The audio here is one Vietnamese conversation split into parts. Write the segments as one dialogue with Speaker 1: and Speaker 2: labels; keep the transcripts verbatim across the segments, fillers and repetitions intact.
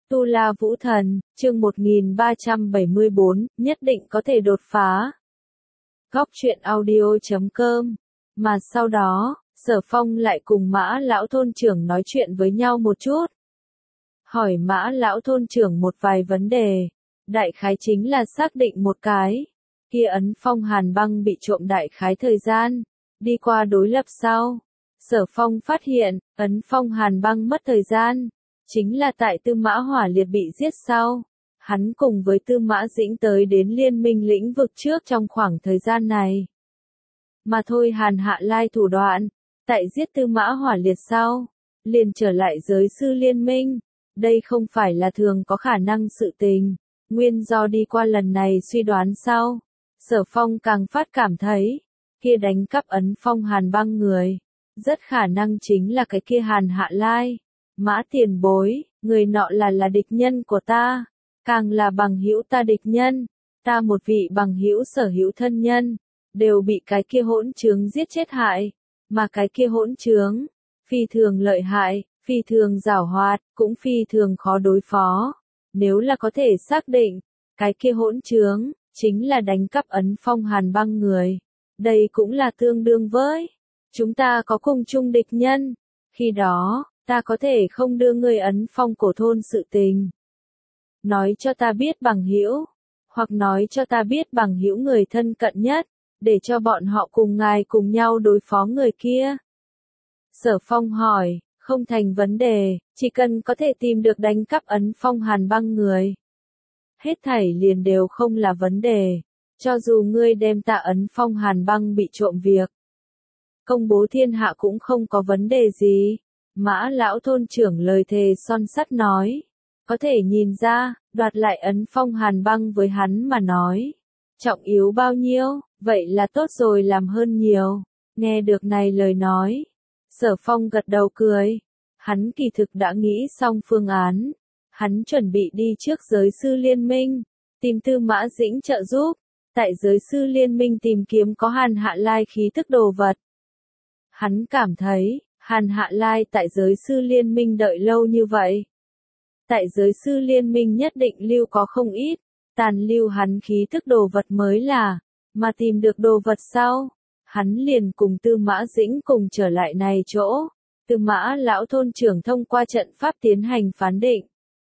Speaker 1: Tu La Vũ Thần, chương một nghìn ba trăm bảy mươi bốn, nhất định có thể đột phá. Góc truyện audio chấm com. Mà sau đó, Sở Phong lại cùng Mã lão thôn trưởng nói chuyện với nhau một chút. Hỏi Mã lão thôn trưởng một vài vấn đề. Đại khái chính là xác định một cái. Kia ấn phong hàn băng bị trộm đại khái thời gian. Đi qua đối lập sau. Sở Phong phát hiện, ấn phong hàn băng mất thời gian. Chính là tại Tư Mã Hỏa Liệt bị giết sau. Hắn cùng với Tư Mã Dĩnh tới đến liên minh lĩnh vực trước trong khoảng thời gian này. Mà thôi Hàn Hạ Lai thủ đoạn, tại giết Tư Mã Hỏa Liệt sau, liền trở lại giới sư liên minh. Đây không phải là thường có khả năng sự tình. Nguyên do đi qua lần này suy đoán sau. Sở Phong càng phát cảm thấy, kia đánh cắp ấn phong hàn băng người. Rất khả năng chính là cái kia Hàn Hạ Lai. Mã tiền bối, người nọ là là địch nhân của ta, càng là bằng hữu ta địch nhân, ta một vị bằng hữu sở hữu thân nhân, đều bị cái kia hỗn trướng giết chết hại, mà cái kia hỗn trướng, phi thường lợi hại, phi thường giảo hoạt, cũng phi thường khó đối phó. Nếu là có thể xác định, cái kia hỗn trướng, chính là đánh cắp ấn phong hàn băng người, đây cũng là tương đương với, chúng ta có cùng chung địch nhân, khi đó, ta có thể không đưa ngươi ấn phong cổ thôn sự tình. Nói cho ta biết bằng hữu, hoặc nói cho ta biết bằng hữu người thân cận nhất, để cho bọn họ cùng ngài cùng nhau đối phó người kia. Sở Phong hỏi, không thành vấn đề, chỉ cần có thể tìm được đánh cắp ấn phong hàn băng người. Hết thảy liền đều không là vấn đề, cho dù ngươi đem ta ấn phong hàn băng bị trộm việc. Công bố thiên hạ cũng không có vấn đề gì. Mã lão thôn trưởng lời thề son sắt nói, có thể nhìn ra, đoạt lại ấn phong hàn băng với hắn mà nói. Trọng yếu bao nhiêu, vậy là tốt rồi làm hơn nhiều. Nghe được này lời nói, Sở Phong gật đầu cười. Hắn kỳ thực đã nghĩ xong phương án. Hắn chuẩn bị đi trước giới sư liên minh, tìm Tư Mã Dĩnh trợ giúp. Tại giới sư liên minh tìm kiếm có Hàn Hạ Lai khí tức đồ vật. Hắn cảm thấy, Hàn Hạ Lai tại giới sư liên minh đợi lâu như vậy. Tại giới sư liên minh nhất định lưu có không ít, tàn lưu hắn khí thức đồ vật mới là, mà tìm được đồ vật sau. Hắn liền cùng Tư Mã Dĩnh cùng trở lại này chỗ, Tư Mã lão thôn trưởng thông qua trận pháp tiến hành phán định.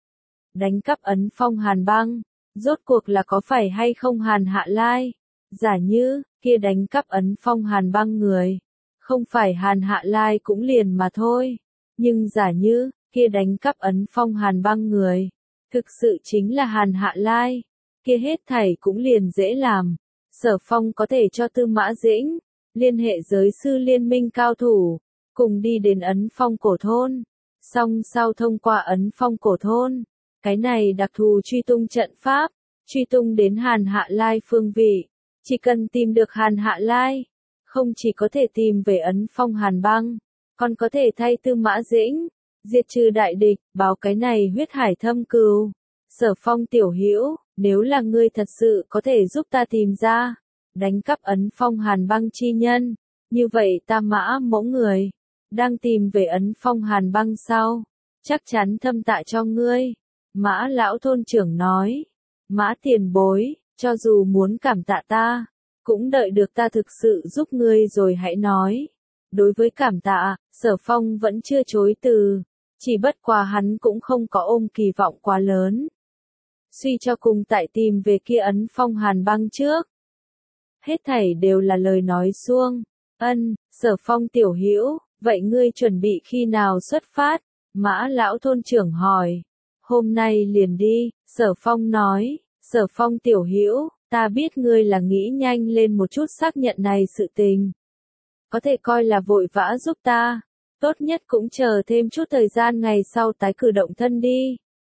Speaker 1: Đánh cắp ấn phong hàn băng, rốt cuộc là có phải hay không Hàn Hạ Lai, giả như, kia đánh cắp ấn phong hàn băng người. Không phải Hàn Hạ Lai cũng liền mà thôi, nhưng giả như, kia đánh cắp ấn phong hàn băng người, thực sự chính là Hàn Hạ Lai, kia hết thảy cũng liền dễ làm. Sở Phong có thể cho Tư Mã Dĩnh, liên hệ giới sư liên minh cao thủ, cùng đi đến ấn phong cổ thôn, song sau thông qua ấn phong cổ thôn, cái này đặc thù truy tung trận pháp, truy tung đến Hàn Hạ Lai phương vị, chỉ cần tìm được Hàn Hạ Lai. Không chỉ có thể tìm về ấn phong hàn băng, còn có thể thay Tư Mã Dĩnh, diệt trừ đại địch, báo cái này huyết hải thâm cừu. Sở Phong tiểu hữu, nếu là ngươi thật sự có thể giúp ta tìm ra, đánh cắp ấn phong hàn băng chi nhân, như vậy ta Mã mẫu người, đang tìm về ấn phong hàn băng sau, chắc chắn thâm tạ cho ngươi. Mã lão thôn trưởng nói, Mã tiền bối, cho dù muốn cảm tạ ta, cũng đợi được ta thực sự giúp ngươi rồi hãy nói. Đối với cảm tạ, Sở Phong vẫn chưa chối từ, chỉ bất quá hắn cũng không có ôm kỳ vọng quá lớn. Suy cho cùng tại tìm về kia ấn phong hàn băng trước. Hết thảy đều là lời nói suông. Ân, Sở Phong tiểu hữu, vậy ngươi chuẩn bị khi nào xuất phát? Mã lão thôn trưởng hỏi. Hôm nay liền đi, Sở Phong nói. Sở Phong tiểu hữu, ta biết ngươi là nghĩ nhanh lên một chút xác nhận này sự tình. Có thể coi là vội vã giúp ta. Tốt nhất cũng chờ thêm chút thời gian ngày sau tái cử động thân đi.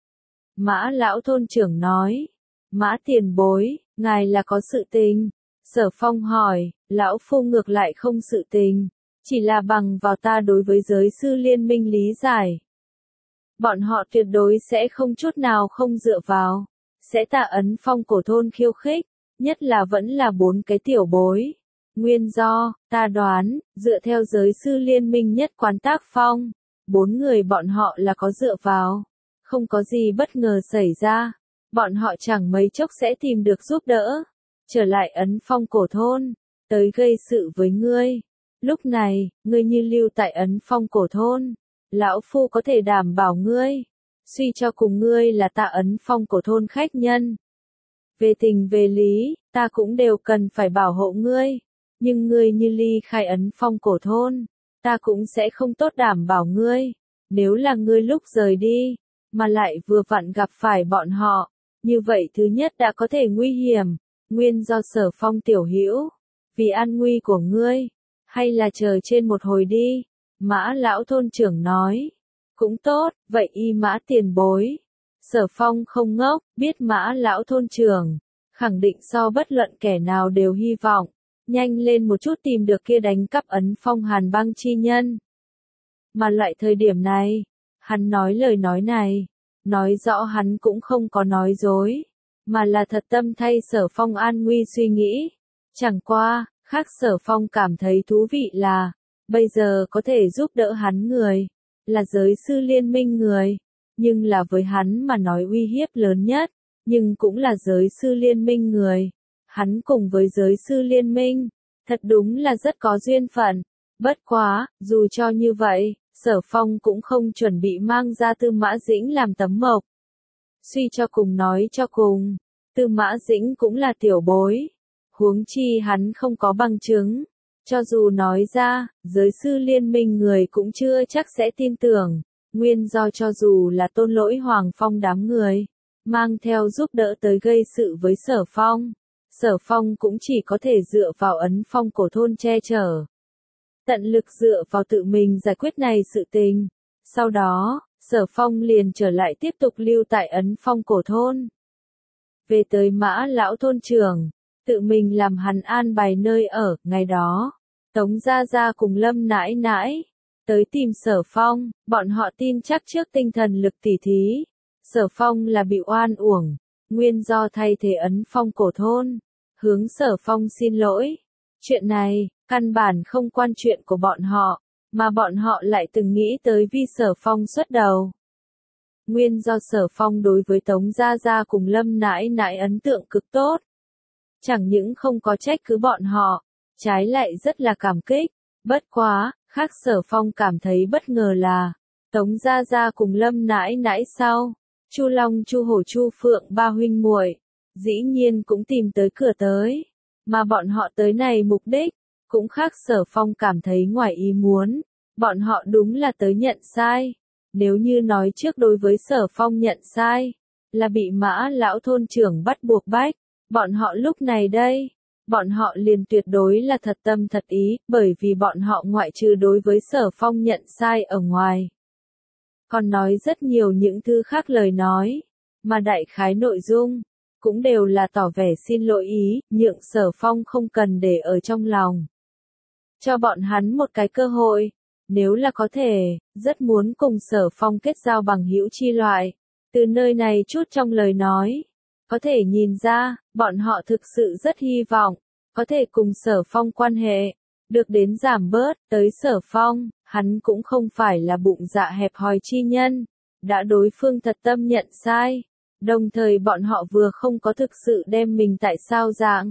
Speaker 1: Mã lão thôn trưởng nói. Mã tiền bối, ngài là có sự tình. Sở Phong hỏi, lão phu ngược lại không sự tình. Chỉ là bằng vào ta đối với giới sư liên minh lý giải. Bọn họ tuyệt đối sẽ không chút nào không dựa vào. Sẽ tạ ấn phong cổ thôn khiêu khích, nhất là vẫn là bốn cái tiểu bối. Nguyên do, ta đoán, dựa theo giới sư liên minh nhất quán tác phong, bốn người bọn họ là có dựa vào. Không có gì bất ngờ xảy ra, bọn họ chẳng mấy chốc sẽ tìm được giúp đỡ. Trở lại Ấn Phong cổ thôn, tới gây sự với ngươi. Lúc này, ngươi như lưu tại Ấn Phong cổ thôn, lão phu có thể đảm bảo ngươi, suy cho cùng ngươi là ta Ấn Phong cổ thôn khách nhân. Về tình về lý, ta cũng đều cần phải bảo hộ ngươi, nhưng ngươi như ly khai Ấn Phong cổ thôn, ta cũng sẽ không tốt đảm bảo ngươi. Nếu là ngươi lúc rời đi, mà lại vừa vặn gặp phải bọn họ, như vậy thứ nhất đã có thể nguy hiểm, nguyên do Sở Phong tiểu hữu, vì an nguy của ngươi, hay là chờ trên một hồi đi. Mã lão thôn trưởng nói, cũng tốt, vậy y Mã tiền bối. Sở Phong không ngốc, biết Mã lão thôn trưởng, khẳng định so bất luận kẻ nào đều hy vọng, nhanh lên một chút tìm được kia đánh cắp Ấn Phong Hàn băng chi nhân. Mà lại thời điểm này, hắn nói lời nói này, nói rõ hắn cũng không có nói dối, mà là thật tâm thay Sở Phong an nguy suy nghĩ. Chẳng qua, khác Sở Phong cảm thấy thú vị là, bây giờ có thể giúp đỡ hắn người, là giới sư liên minh người, nhưng là với hắn mà nói uy hiếp lớn nhất, nhưng cũng là giới sư liên minh người. Hắn cùng với giới sư liên minh, thật đúng là rất có duyên phận. Bất quá, dù cho như vậy, Sở Phong cũng không chuẩn bị mang ra Tư Mã Dĩnh làm tấm mộc. Suy cho cùng nói cho cùng, Tư Mã Dĩnh cũng là tiểu bối, huống chi hắn không có bằng chứng. Cho dù nói ra, giới sư liên minh người cũng chưa chắc sẽ tin tưởng, nguyên do cho dù là Tôn Lỗi Hoàng Phong đám người, mang theo giúp đỡ tới gây sự với Sở Phong. Sở Phong cũng chỉ có thể dựa vào Ấn Phong cổ thôn che chở. Tận lực dựa vào tự mình giải quyết này sự tình. Sau đó, Sở Phong liền trở lại tiếp tục lưu tại Ấn Phong cổ thôn. Về tới Mã lão thôn trưởng, tự mình làm hắn an bài nơi ở. Ngày đó, Tống Gia Gia cùng Lâm nãi nãi tới tìm Sở Phong, bọn họ tin chắc trước tinh thần lực tỉ thí, Sở Phong là bị oan uổng, nguyên do thay thế Ấn Phong cổ thôn, hướng Sở Phong xin lỗi. Chuyện này, căn bản không quan chuyện của bọn họ, mà bọn họ lại từng nghĩ tới vì Sở Phong xuất đầu. Nguyên do Sở Phong đối với Tống Gia Gia cùng Lâm nãi nãi ấn tượng cực tốt. Chẳng những không có trách cứ bọn họ, trái lại rất là cảm kích. Bất quá, khác Sở Phong cảm thấy bất ngờ là, Tống Gia Gia cùng Lâm nãi nãi sau, Chu Long Chu Hổ Chu Phượng ba huynh muội, dĩ nhiên cũng tìm tới cửa tới. Mà bọn họ tới này mục đích, cũng khác Sở Phong cảm thấy ngoài ý muốn, bọn họ đúng là tới nhận sai. Nếu như nói trước đối với Sở Phong nhận sai, là bị Mã lão thôn trưởng bắt buộc bách, bọn họ lúc này đây, bọn họ liền tuyệt đối là thật tâm thật ý, bởi vì bọn họ ngoại trừ đối với Sở Phong nhận sai ở ngoài. Còn nói rất nhiều những thứ khác lời nói, mà đại khái nội dung, cũng đều là tỏ vẻ xin lỗi ý, nhượng Sở Phong không cần để ở trong lòng. Cho bọn hắn một cái cơ hội, nếu là có thể, rất muốn cùng Sở Phong kết giao bằng hữu chi loại. Từ nơi này chút trong lời nói, có thể nhìn ra, bọn họ thực sự rất hy vọng, có thể cùng Sở Phong quan hệ, được đến giảm bớt, tới Sở Phong, hắn cũng không phải là bụng dạ hẹp hòi chi nhân, đã đối phương thật tâm nhận sai, đồng thời bọn họ vừa không có thực sự đem mình tại sao dạng.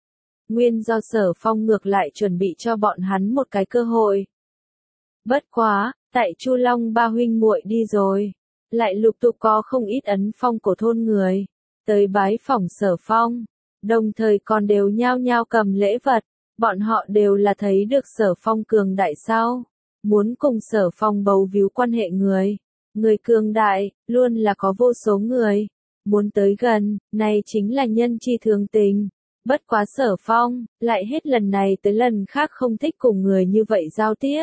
Speaker 1: Nguyên do Sở Phong ngược lại chuẩn bị cho bọn hắn một cái cơ hội. Bất quá, tại Chu Long ba huynh muội đi rồi, lại lục tục có không ít Ấn Phong cổ thôn người, tới bái phỏng Sở Phong, đồng thời còn đều nhao nhao cầm lễ vật, bọn họ đều là thấy được Sở Phong cường đại sao, muốn cùng Sở Phong bấu víu quan hệ người, người cường đại, luôn là có vô số người, muốn tới gần, này chính là nhân chi thường tình. Bất quá Sở Phong, lại hết lần này tới lần khác không thích cùng người như vậy giao tiếp.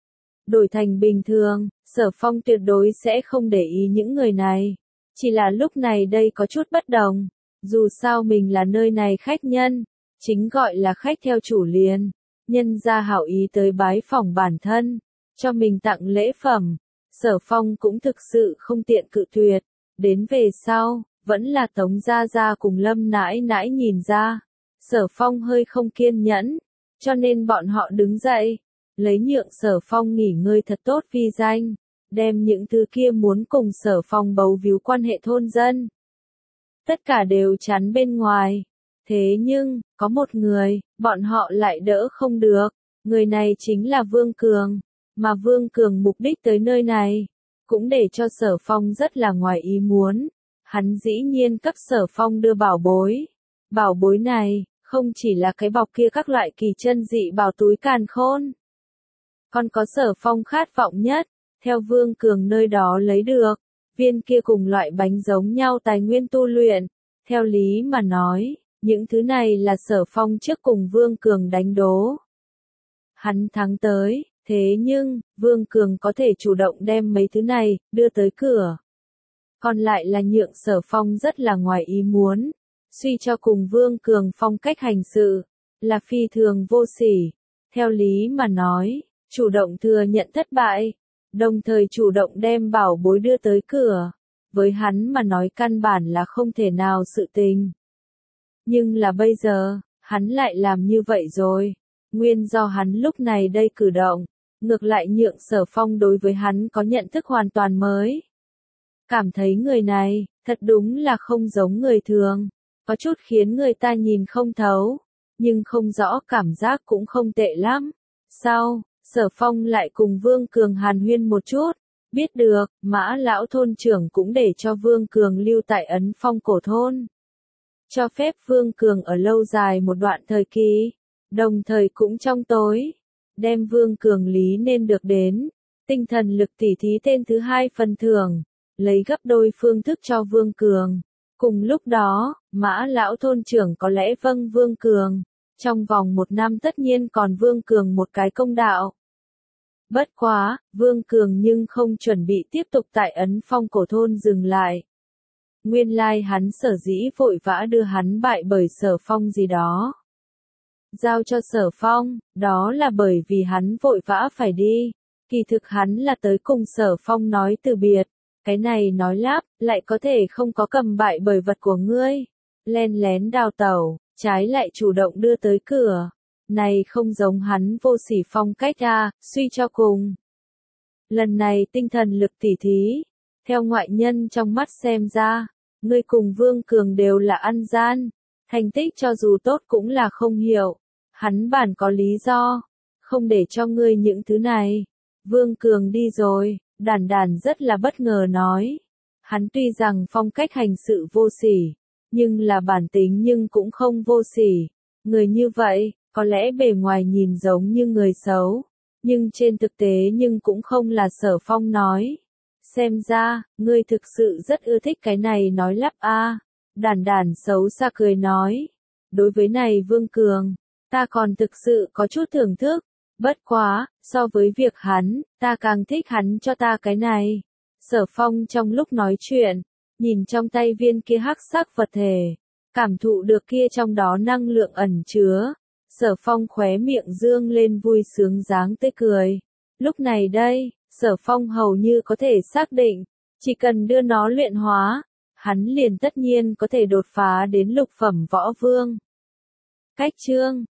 Speaker 1: Đổi thành bình thường, Sở Phong tuyệt đối sẽ không để ý những người này. Chỉ là lúc này đây có chút bất đồng. Dù sao mình là nơi này khách nhân, chính gọi là khách theo chủ liền. Nhân ra hảo ý tới bái phỏng bản thân, cho mình tặng lễ phẩm. Sở Phong cũng thực sự không tiện cự tuyệt. Đến về sau, vẫn là Tống Gia Gia cùng Lâm nãi nãi nhìn ra. Sở Phong hơi không kiên nhẫn, cho nên bọn họ đứng dậy, lấy nhượng Sở Phong nghỉ ngơi thật tốt vi danh. đem những thứ kia muốn cùng Sở Phong bấu víu quan hệ thôn dân. Tất cả đều chắn bên ngoài. Thế nhưng, có một người, bọn họ lại đỡ không được. Người này chính là Vương Cường. Mà Vương Cường mục đích tới nơi này, cũng để cho Sở Phong rất là ngoài ý muốn. Hắn dĩ nhiên cấp Sở Phong đưa bảo bối. Bảo bối này, không chỉ là cái bọc kia các loại kỳ chân dị bảo túi càn khôn. Còn có Sở Phong khát vọng nhất, theo Vương Cường nơi đó lấy được, viên kia cùng loại bánh giống nhau tài nguyên tu luyện. Theo lý mà nói, những thứ này là Sở Phong trước cùng Vương Cường đánh đố. Hắn thắng tới, thế nhưng, Vương Cường có thể chủ động đem mấy thứ này, đưa tới cửa. Còn lại là nhượng Sở Phong rất là ngoài ý muốn. Suy cho cùng Vương Cường phong cách hành sự, là phi thường vô sỉ. Theo lý mà nói, chủ động thừa nhận thất bại, đồng thời chủ động đem bảo bối đưa tới cửa. Với hắn mà nói căn bản là không thể nào sự tình. Nhưng là bây giờ, hắn lại làm như vậy rồi. Nguyên do hắn lúc này đây cử động, ngược lại nhượng Sở Phong đối với hắn có nhận thức hoàn toàn mới. Cảm thấy người này, thật đúng là không giống người thường, có chút khiến người ta nhìn không thấu, nhưng không rõ cảm giác cũng không tệ lắm. Sau, Sở Phong lại cùng Vương Cường hàn huyên một chút, biết được, Mã lão thôn trưởng cũng để cho Vương Cường lưu tại Ấn Phong cổ thôn. Cho phép Vương Cường ở lâu dài một đoạn thời kỳ, đồng thời cũng trong tối, đem Vương Cường lý nên được đến, tinh thần lực tỉ thí tên thứ hai phần thưởng, lấy gấp đôi phương thức cho Vương Cường. Cùng lúc đó, Mã lão thôn trưởng có lẽ vâng Vương Cường, trong vòng một năm tất nhiên còn Vương Cường một cái công đạo. Bất quá, Vương Cường nhưng không chuẩn bị tiếp tục tại Ấn Phong cổ thôn dừng lại. Nguyên lai hắn sở dĩ vội vã đưa hắn bại bởi Sở Phong gì đó. Giao cho Sở Phong, đó là bởi vì hắn vội vã phải đi. Kỳ thực hắn là tới cùng Sở Phong nói từ biệt. Cái này nói lắp, lại có thể không có cầm bại bởi vật của ngươi. Len lén đào tẩu, trái lại chủ động đưa tới cửa. Này không giống hắn vô sỉ phong cách à, suy cho cùng. Lần này tinh thần lực tỉ thí, theo ngoại nhân trong mắt xem ra, ngươi cùng Vương Cường đều là ăn gian, thành tích cho dù tốt cũng là không hiểu. Hắn bản có lý do, không để cho ngươi những thứ này. Vương Cường đi rồi, Đàn Đàn rất là bất ngờ nói. Hắn tuy rằng phong cách hành sự vô sỉ, nhưng là bản tính nhưng cũng không vô sỉ. Người như vậy, có lẽ bề ngoài nhìn giống như người xấu, nhưng trên thực tế nhưng cũng không là Sở Phong nói. Xem ra, ngươi thực sự rất ưa thích cái này nói lắp a. À. Đàn Đàn xấu xa cười nói. Đối với này Vương Cường, ta còn thực sự có chút thưởng thức. Bất quá, so với việc hắn, ta càng thích hắn cho ta cái này. Sở Phong trong lúc nói chuyện, nhìn trong tay viên kia hắc sắc vật thể, cảm thụ được kia trong đó năng lượng ẩn chứa. Sở Phong khóe miệng dương lên vui sướng dáng tươi cười. Lúc này đây, Sở Phong hầu như có thể xác định, chỉ cần đưa nó luyện hóa, hắn liền tất nhiên có thể đột phá đến lục phẩm võ vương. Cách chương